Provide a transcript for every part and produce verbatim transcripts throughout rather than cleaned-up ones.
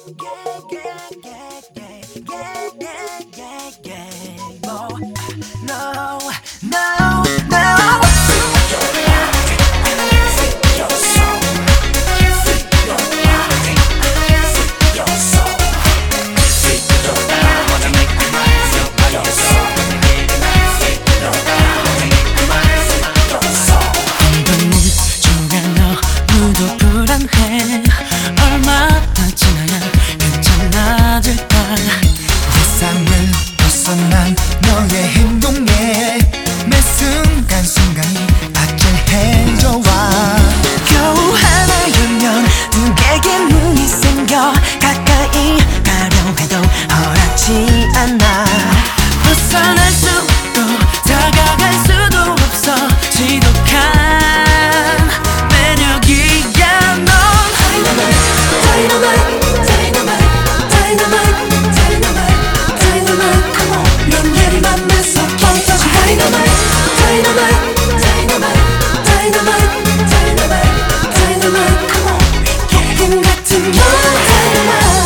얼마나 지나야 괜찮아질까. 예상을 벗어난 너의 행동에 매 순간순간이 아찔해져와. 겨우 하나 열면 두 개의 문이 생겨 가까이 가려 해도 허락지 않아. 벗어날 수도 다가갈 수도 없어. 지독한 매력이야 넌. Dynamite, dynamite, dynamite, dynamite, dynamite. 넌 예리만 매서 뻥터진 Dynamite, dynamite, dynamite, dynamite, dynamite, dynamite. 폭풍 같은 넌 Dynamite.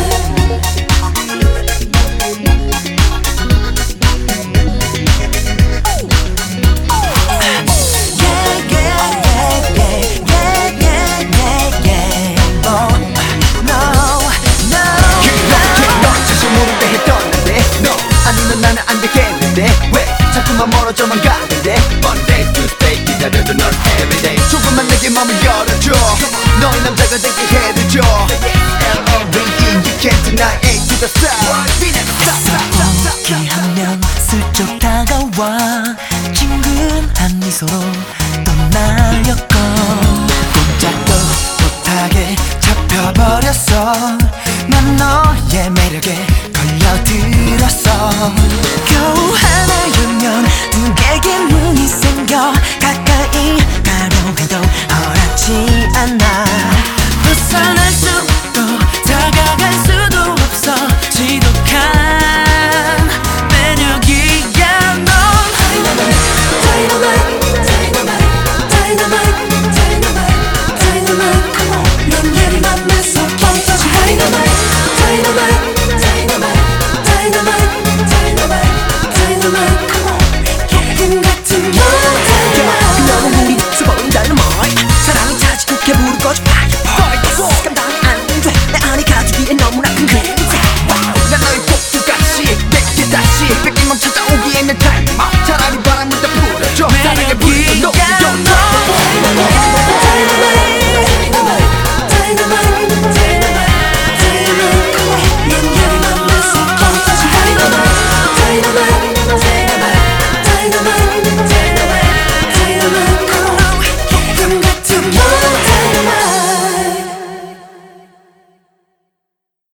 아니면 나는 안 되겠는데 왜 자꾸만 멀어져만 가는데 Monday, Tuesday 기다려도 넌 everyday. 조금만 내게 맘을 열어줘. 너의 남자가 되게 해줘. L O V E you can't deny A to the side. 포기하면 슬쩍 다가와 친근한 미소로 떠나려고. 꼼짝도 못하게 잡혀버렸어. 난 너의 매력에 걸려들었어. 겨우 하나 열면 두 개의 문이 생겨 가까이 가려 해도 허락지